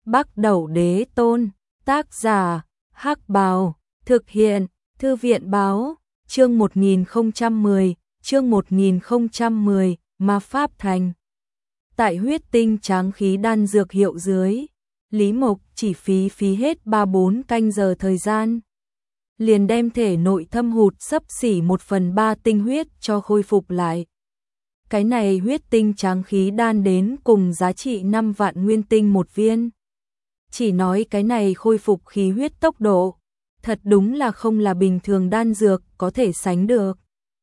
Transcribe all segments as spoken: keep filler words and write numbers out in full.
Bắc Đẩu Đế Tôn, tác giả, Hắc Bào, thực hiện, Thư viện Báo, chương một nghìn không trăm mười, chương một nghìn không trăm mười, Ma Pháp Thành. Tại huyết tinh tráng khí đan dược hiệu dưới, Lý Mộc chỉ phí phí hết ba bốn canh giờ thời gian, liền đem thể nội thâm hụt xấp xỉ một phần ba tinh huyết cho khôi phục lại. Cái này huyết tinh tráng khí đan đến cùng giá trị năm vạn nguyên tinh một viên. Chỉ nói cái này khôi phục khí huyết tốc độ, thật đúng là không là bình thường đan dược có thể sánh được.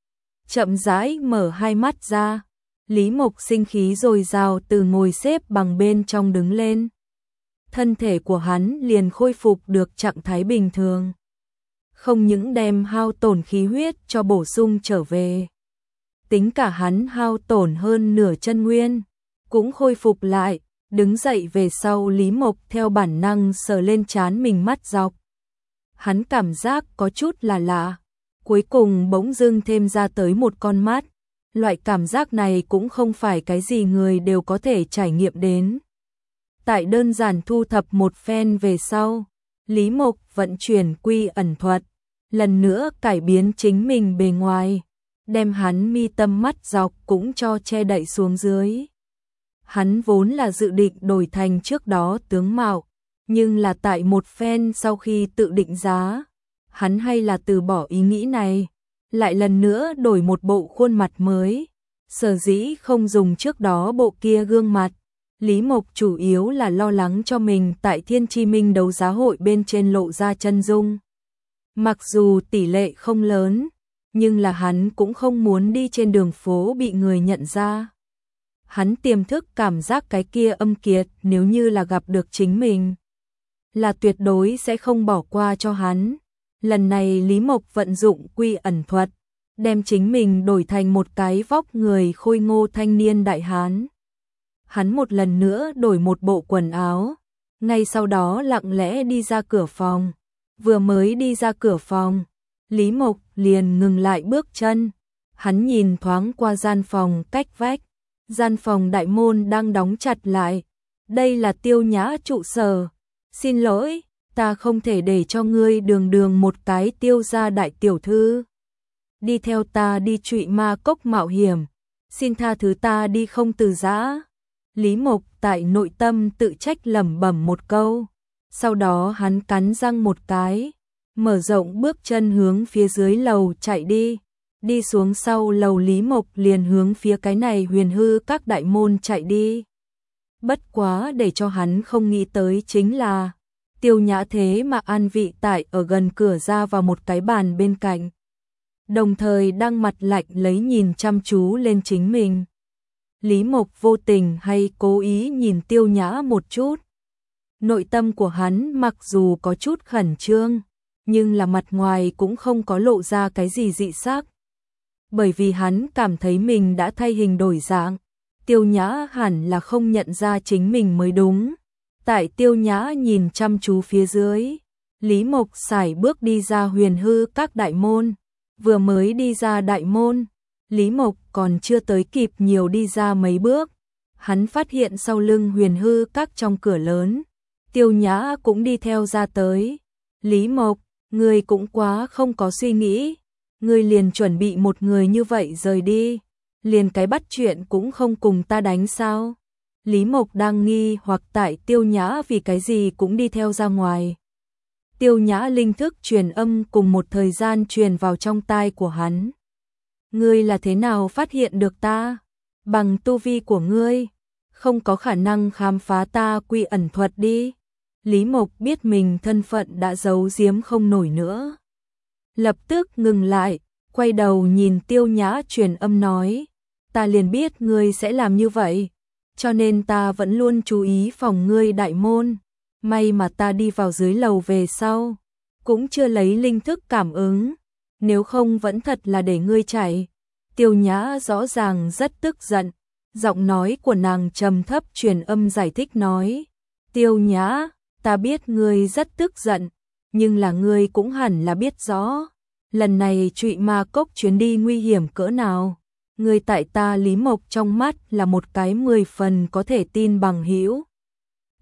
Chậm rãi mở hai mắt ra, Lý Mộc sinh khí dồi dào từ ngồi xếp bằng bên trong đứng lên. Thân thể của hắn liền khôi phục được trạng thái bình thường. Không những đem hao tổn khí huyết cho bổ sung trở về. Tính cả hắn hao tổn hơn nửa chân nguyên, cũng khôi phục lại. Đứng dậy về sau Lý Mộc theo bản năng sờ lên trán mình mắt dọc. Hắn cảm giác có chút là lạ. Cuối cùng bỗng dưng thêm ra tới một con mắt. Loại cảm giác này cũng không phải cái gì người đều có thể trải nghiệm đến. Tại đơn giản thu thập một phen về sau, Lý Mộc vận chuyển quy ẩn thuật, lần nữa cải biến chính mình bề ngoài, đem hắn mi tâm mắt dọc cũng cho che đậy xuống dưới. Hắn vốn là dự định đổi thành trước đó tướng mạo, nhưng là tại một phen sau khi tự định giá, hắn hay là từ bỏ ý nghĩ này, lại lần nữa đổi một bộ khuôn mặt mới. Sở dĩ không dùng trước đó bộ kia gương mặt, Lý Mộc chủ yếu là lo lắng cho mình tại Thiên Chi Minh đấu giá hội bên trên lộ ra chân dung. Mặc dù tỷ lệ không lớn, nhưng là hắn cũng không muốn đi trên đường phố bị người nhận ra. Hắn tiềm thức cảm giác cái kia âm kiệt nếu như là gặp được chính mình, là tuyệt đối sẽ không bỏ qua cho hắn. Lần này Lý Mộc vận dụng quy ẩn thuật, đem chính mình đổi thành một cái vóc người khôi ngô thanh niên đại hán. Hắn một lần nữa đổi một bộ quần áo, ngay sau đó lặng lẽ đi ra cửa phòng. Vừa mới đi ra cửa phòng, Lý Mộc liền ngừng lại bước chân. Hắn nhìn thoáng qua gian phòng cách vách. Gian phòng đại môn đang đóng chặt lại. Đây là Tiêu Nhã trụ sở. Xin lỗi, ta không thể để cho ngươi đường đường một cái Tiêu gia đại tiểu thư đi theo ta đi Trụy Ma Cốc mạo hiểm. Xin tha thứ ta đi không từ giã. Lý Mộc tại nội tâm tự trách lẩm bẩm một câu. Sau đó hắn cắn răng một cái, mở rộng bước chân hướng phía dưới lầu chạy đi. Đi xuống sau lầu Lý Mộc liền hướng phía cái này Huyền Hư Các đại môn chạy đi. Bất quá để cho hắn không nghĩ tới chính là Tiêu Nhã thế mà an vị tại ở gần cửa ra vào một cái bàn bên cạnh, đồng thời đang mặt lạnh lấy nhìn chăm chú lên chính mình. Lý Mộc vô tình hay cố ý nhìn Tiêu Nhã một chút. Nội tâm của hắn mặc dù có chút khẩn trương, nhưng là mặt ngoài cũng không có lộ ra cái gì dị sắc. Bởi vì hắn cảm thấy mình đã thay hình đổi dạng, Tiêu Nhã hẳn là không nhận ra chính mình mới đúng. Tại Tiêu Nhã nhìn chăm chú phía dưới, Lý Mộc sải bước đi ra Huyền Hư Các đại môn. Vừa mới đi ra đại môn, Lý Mộc còn chưa tới kịp nhiều đi ra mấy bước, hắn phát hiện sau lưng Huyền Hư Các trong cửa lớn, Tiêu Nhã cũng đi theo ra tới. Lý Mộc, ngươi cũng quá không có suy nghĩ, ngươi liền chuẩn bị một người như vậy rời đi, liền cái bắt chuyện cũng không cùng ta đánh sao? Lý Mộc đang nghi hoặc tại Tiêu Nhã vì cái gì cũng đi theo ra ngoài. Tiêu Nhã linh thức truyền âm cùng một thời gian truyền vào trong tai của hắn. Ngươi là thế nào phát hiện được ta? Bằng tu vi của ngươi, không có khả năng khám phá ta quy ẩn thuật đi. Lý Mộc biết mình thân phận đã giấu giếm không nổi nữa. Lập tức ngừng lại, quay đầu nhìn Tiêu Nhã truyền âm nói. Ta liền biết ngươi sẽ làm như vậy, cho nên ta vẫn luôn chú ý phòng ngươi đại môn. May mà ta đi vào dưới lầu về sau, cũng chưa lấy linh thức cảm ứng, nếu không vẫn thật là để ngươi chạy. Tiêu Nhã rõ ràng rất tức giận, giọng nói của nàng trầm thấp truyền âm giải thích nói. Tiêu Nhã, ta biết ngươi rất tức giận, nhưng là ngươi cũng hẳn là biết rõ, lần này Trụy Ma Cốc chuyến đi nguy hiểm cỡ nào. Ngươi tại ta Lý Mộc trong mắt là một cái mười phần có thể tin bằng hữu.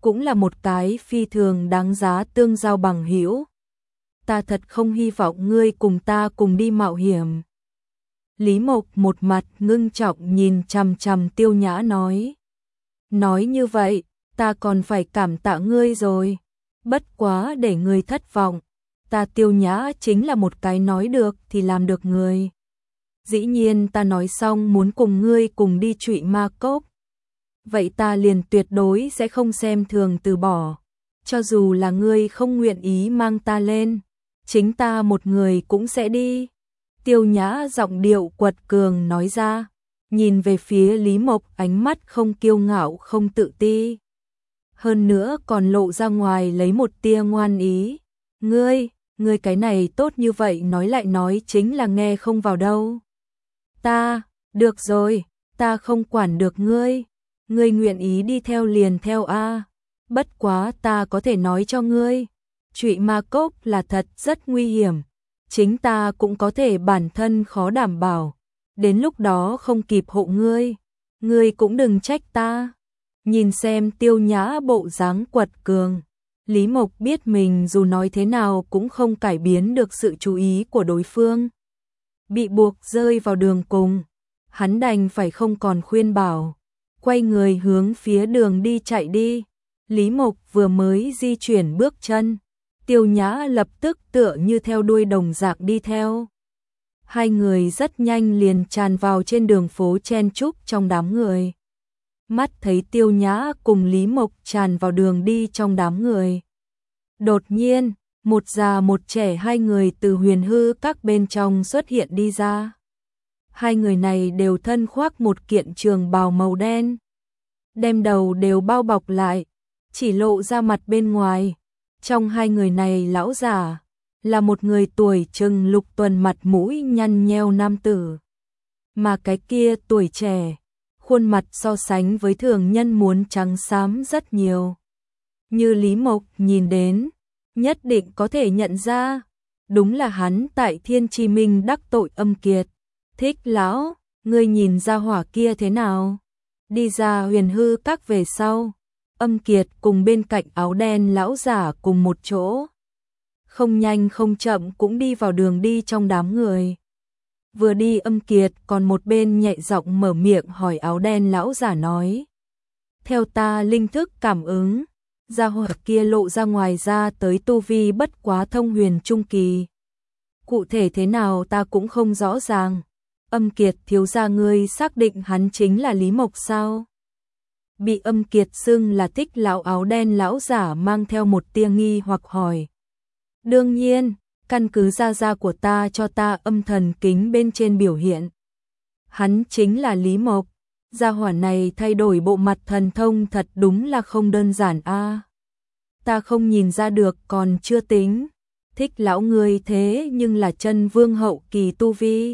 cũng là một cái phi thường đáng giá tương giao bằng hữu. Ta thật không hy vọng ngươi cùng ta cùng đi mạo hiểm. Lý Mộc một mặt ngưng trọng nhìn chằm chằm Tiêu Nhã nói. Nói như vậy, ta còn phải cảm tạ ngươi rồi. Bất quá để ngươi thất vọng, ta Tiêu Nhã chính là một cái nói được thì làm được người. Dĩ nhiên ta nói xong muốn cùng ngươi cùng đi Trụy Ma Cốc. Vậy ta liền tuyệt đối sẽ không xem thường từ bỏ. Cho dù là ngươi không nguyện ý mang ta lên, chính ta một người cũng sẽ đi. Tiêu Nhã giọng điệu quật cường nói ra, nhìn về phía Lý Mộc ánh mắt không kiêu ngạo không tự ti. Hơn nữa còn lộ ra ngoài lấy một tia ngoan ý. Ngươi, ngươi cái này tốt như vậy nói lại nói chính là nghe không vào đâu. Ta, được rồi, ta không quản được ngươi. Ngươi nguyện ý đi theo liền theo a. Bất quá ta có thể nói cho ngươi, Trụy Ma Cốc là thật rất nguy hiểm. Chính ta cũng có thể bản thân khó đảm bảo. Đến lúc đó không kịp hộ ngươi, ngươi cũng đừng trách ta. Nhìn xem Tiêu Nhã bộ dáng quật cường, Lý Mộc biết mình dù nói thế nào cũng không cải biến được sự chú ý của đối phương. Bị buộc rơi vào đường cùng, hắn đành phải không còn khuyên bảo, quay người hướng phía đường đi chạy đi. Lý Mộc vừa mới di chuyển bước chân, Tiêu Nhã lập tức tựa như theo đuôi đồng dạng đi theo. Hai người rất nhanh liền tràn vào trên đường phố chen chúc trong đám người. Mắt thấy Tiêu Nhã cùng Lý Mộc tràn vào đường đi trong đám người. Đột nhiên, một già một trẻ hai người từ huyền hư các bên trong xuất hiện đi ra. Hai người này đều thân khoác một kiện trường bào màu đen, đem đầu đều bao bọc lại, chỉ lộ ra mặt bên ngoài. Trong hai người này lão già là một người tuổi chừng lục tuần mặt mũi nhăn nheo nam tử. Mà cái kia tuổi trẻ, khuôn mặt so sánh với thường nhân muốn trắng xám rất nhiều. Như Lý Mộc nhìn đến, nhất định có thể nhận ra, đúng là hắn tại Thiên Chi Minh đắc tội Âm Kiệt. Thích lão, ngươi nhìn ra hỏa kia thế nào? Đi ra huyền hư các về sau, Âm Kiệt cùng bên cạnh áo đen lão giả cùng một chỗ. Không nhanh không chậm cũng đi vào đường đi trong đám người. Vừa đi Âm Kiệt còn một bên nhẹ giọng mở miệng hỏi áo đen lão giả nói. Theo ta linh thức cảm ứng, gia hỏa kia lộ ra ngoài ra tới tu vi bất quá thông huyền trung kỳ. Cụ thể thế nào ta cũng không rõ ràng. Âm Kiệt thiếu gia ngươi xác định hắn chính là Lý Mộc sao? Bị Âm Kiệt xưng là Thích lão áo đen lão giả mang theo một tia nghi hoặc hỏi. Đương nhiên, căn cứ gia gia của ta cho ta âm thần kính bên trên biểu hiện. Hắn chính là Lý Mộc. Gia hỏa này thay đổi bộ mặt thần thông thật đúng là không đơn giản a. Ta không nhìn ra được còn chưa tính. Thích lão ngươi thế nhưng là chân vương hậu kỳ tu vi.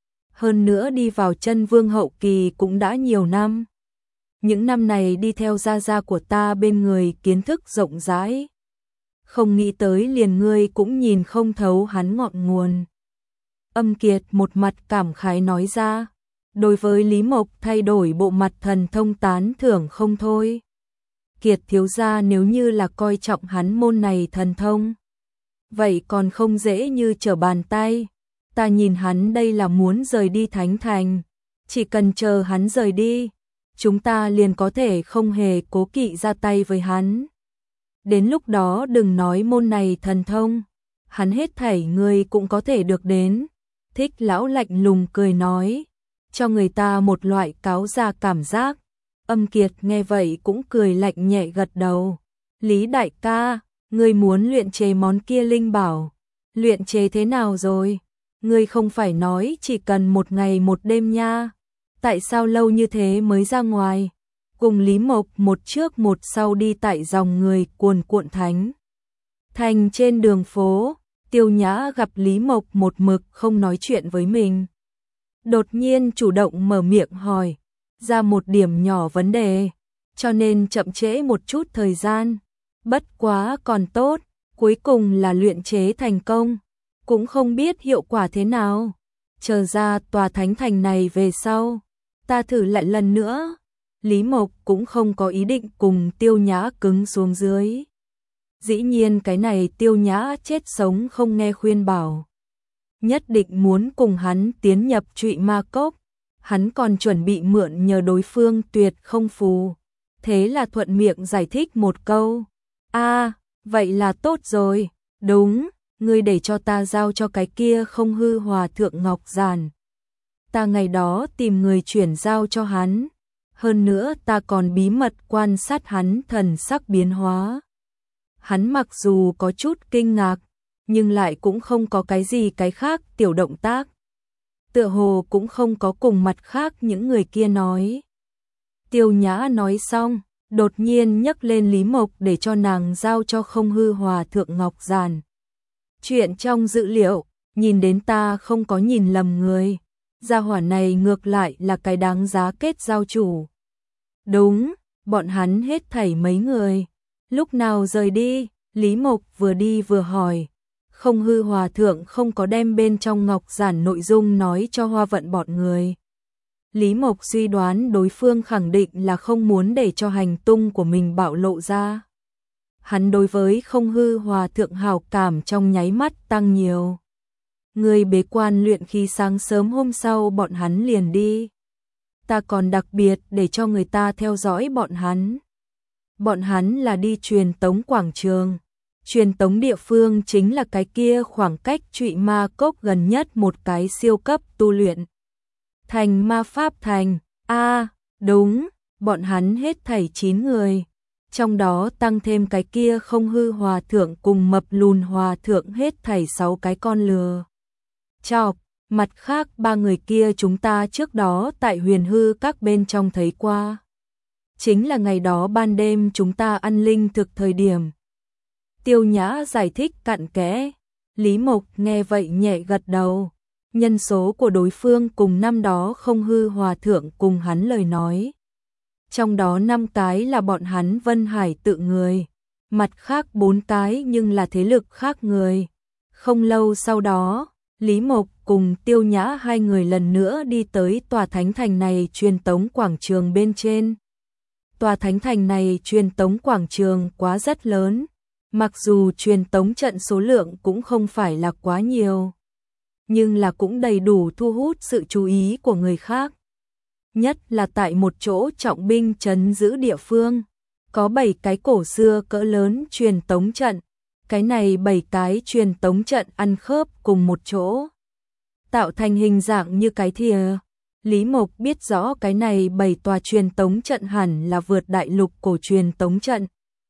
Hơn nữa đi vào chân vương hậu kỳ cũng đã nhiều năm. Những năm này đi theo gia gia của ta bên người kiến thức rộng rãi. Không nghĩ tới liền ngươi cũng nhìn không thấu hắn ngọn nguồn. Âm Kiệt một mặt cảm khái nói ra. Đối với Lý Mộc thay đổi bộ mặt thần thông tán thưởng không thôi. Kiệt thiếu gia nếu như là coi trọng hắn môn này thần thông, vậy còn không dễ như trở bàn tay. Ta nhìn hắn đây là muốn rời đi Thánh Thành. Chỉ cần chờ hắn rời đi, chúng ta liền có thể không hề cố kỵ ra tay với hắn. Đến lúc đó đừng nói môn này thần thông, hắn hết thảy người cũng có thể được đến. Thích lão lạnh lùng cười nói, cho người ta một loại cáo già cảm giác. Âm Kiệt nghe vậy cũng cười lạnh nhẹ gật đầu. Lý đại ca, ngươi muốn luyện chế món kia linh bảo. Luyện chế thế nào rồi? Ngươi không phải nói chỉ cần một ngày một đêm nha. Tại sao lâu như thế mới ra ngoài? Cùng Lý Mộc một trước một sau đi tại dòng người cuồn cuộn thánh thành trên đường phố. Tiêu Nhã gặp Lý Mộc một mực không nói chuyện với mình, đột nhiên chủ động mở miệng hỏi ra một điểm nhỏ vấn đề, cho nên chậm trễ một chút thời gian. Bất quá còn tốt, cuối cùng là luyện chế thành công, cũng không biết hiệu quả thế nào. Chờ ra tòa thánh thành này về sau, ta thử lại lần nữa. Lý Mộc cũng không có ý định cùng Tiêu Nhã cứng xuống dưới. Dĩ nhiên cái này Tiêu Nhã chết sống không nghe khuyên bảo. Nhất định muốn cùng hắn tiến nhập Trụy Ma Cốc. Hắn còn chuẩn bị mượn nhờ đối phương tuyệt không phù. Thế là thuận miệng giải thích một câu. A, vậy là tốt rồi. Đúng, ngươi để cho ta giao cho cái kia không hư hòa thượng Ngọc Giản. Ta ngày đó tìm người chuyển giao cho hắn. Hơn nữa ta còn bí mật quan sát hắn thần sắc biến hóa. Hắn mặc dù có chút kinh ngạc, nhưng lại cũng không có cái gì cái khác tiểu động tác. Tựa hồ cũng không có cùng mặt khác những người kia nói. Tiêu Nhã nói xong, đột nhiên nhấc lên Lý Mộc để cho nàng giao cho không hư hòa thượng Ngọc Giản. Chuyện trong dữ liệu, nhìn đến ta không có nhìn lầm người. Gia hỏa này ngược lại là cái đáng giá kết giao chủ. Đúng, bọn hắn hết thảy mấy người. Lúc nào rời đi, Lý Mộc vừa đi vừa hỏi. Không hư hòa thượng không có đem bên trong Ngọc Giản nội dung nói cho Hoa Vận bọn người. Lý Mộc suy đoán đối phương khẳng định là không muốn để cho hành tung của mình bạo lộ ra. Hắn đối với không hư hòa thượng hảo cảm trong nháy mắt tăng nhiều. Người bế quan luyện khí sáng sớm hôm sau bọn hắn liền đi. Ta còn đặc biệt để cho người ta theo dõi bọn hắn. Bọn hắn là đi truyền tống quảng trường. Truyền tống địa phương chính là cái kia khoảng cách Trụy Ma Cốc gần nhất một cái siêu cấp tu luyện. Thành Ma Pháp Thành. A, à, đúng, bọn hắn hết thảy chín người. Trong đó tăng thêm cái kia không hư hòa thượng cùng mập lùn hòa thượng hết thảy sáu cái con lừa. Chọc, mặt khác ba người kia chúng ta trước đó tại huyền hư các bên trong thấy qua. Chính là ngày đó ban đêm chúng ta ăn linh thực thời điểm. Tiêu Nhã giải thích cặn kẽ. Lý Mộc nghe vậy nhẹ gật đầu. Nhân số của đối phương cùng năm đó không hư hòa thượng cùng hắn lời nói. Trong đó năm cái là bọn hắn Vân Hải tự người. Mặt khác bốn cái nhưng là thế lực khác người. Không lâu sau đó, Lý Mộc cùng Tiêu Nhã hai người lần nữa đi tới tòa thánh thành này truyền tống quảng trường bên trên. Tòa thánh thành này truyền tống quảng trường quá rất lớn. Mặc dù truyền tống trận số lượng cũng không phải là quá nhiều, nhưng là cũng đầy đủ thu hút sự chú ý của người khác. Nhất là tại một chỗ trọng binh trấn giữ địa phương, có bảy cái cổ xưa cỡ lớn truyền tống trận. Cái này bảy cái truyền tống trận ăn khớp cùng một chỗ, tạo thành hình dạng như cái thìa. Lý Mộc biết rõ cái này bảy tòa truyền tống trận hẳn là vượt đại lục cổ truyền tống trận.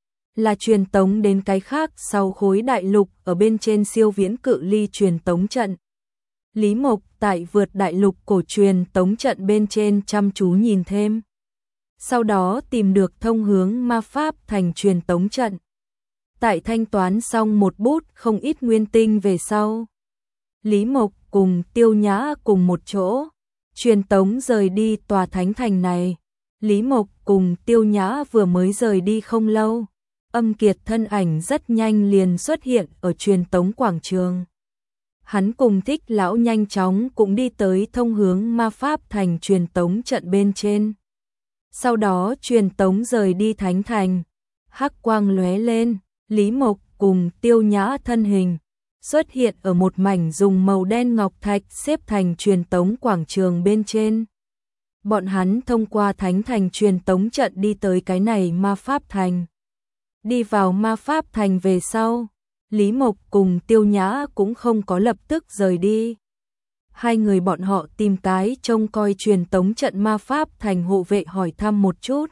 Là truyền tống đến cái khác sau khối đại lục ở bên trên siêu viễn cự ly truyền tống trận. Lý Mộc tại vượt đại lục cổ truyền tống trận bên trên chăm chú nhìn thêm. Sau đó tìm được thông hướng ma pháp thành truyền tống trận. Tại thanh toán xong một bút không ít nguyên tinh về sau. Lý Mộc cùng Tiêu Nhã cùng một chỗ. Truyền tống rời đi tòa thánh thành này. Lý Mộc cùng Tiêu Nhã vừa mới rời đi không lâu. Âm Kiệt thân ảnh rất nhanh liền xuất hiện ở truyền tống quảng trường. Hắn cùng Thích Lão nhanh chóng cũng đi tới thông hướng ma pháp thành truyền tống trận bên trên. Sau đó truyền tống rời đi thánh thành. Hắc quang lóe lên, Lý Mộc cùng Tiêu Nhã thân hình xuất hiện ở một mảnh dùng màu đen ngọc thạch xếp thành truyền tống quảng trường bên trên. Bọn hắn thông qua thánh thành truyền tống trận đi tới cái này ma pháp thành. Đi vào ma pháp thành về sau, Lý Mộc cùng Tiêu Nhã cũng không có lập tức rời đi. Hai người bọn họ tìm cái trông coi truyền tống trận ma pháp thành hộ vệ hỏi thăm một chút.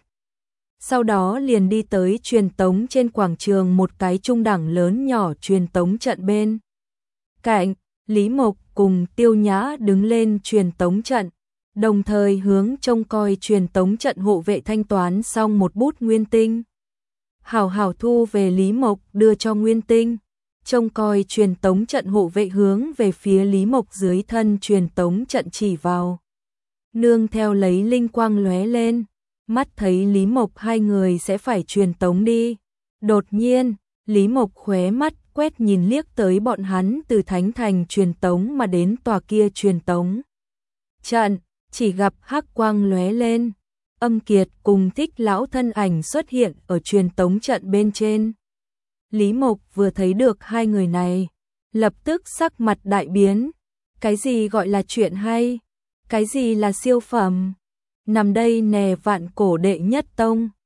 Sau đó liền đi tới truyền tống trên quảng trường một cái trung đẳng lớn nhỏ truyền tống trận bên cạnh. Lý Mộc cùng Tiêu Nhã đứng lên truyền tống trận, đồng thời hướng trông coi truyền tống trận hộ vệ thanh toán xong một bút nguyên tinh. Hảo hảo thu về. Lý Mộc đưa cho nguyên tinh. Trông coi truyền tống trận hộ vệ hướng về phía Lý Mộc dưới thân truyền tống trận chỉ vào. Nương theo lấy linh quang lóe lên, mắt thấy Lý Mộc hai người sẽ phải truyền tống đi. Đột nhiên, Lý Mộc khóe mắt quét nhìn liếc tới bọn hắn từ thánh thành truyền tống mà đến tòa kia truyền tống trận, chỉ gặp hắc quang lóe lên. Âm Kiệt cùng Thích Lão thân ảnh xuất hiện ở truyền tống trận bên trên. Lý Mộc vừa thấy được hai người này, lập tức sắc mặt đại biến. Cái gì gọi là chuyện hay? Cái gì là siêu phẩm? Nằm đây nè vạn cổ đệ nhất tông.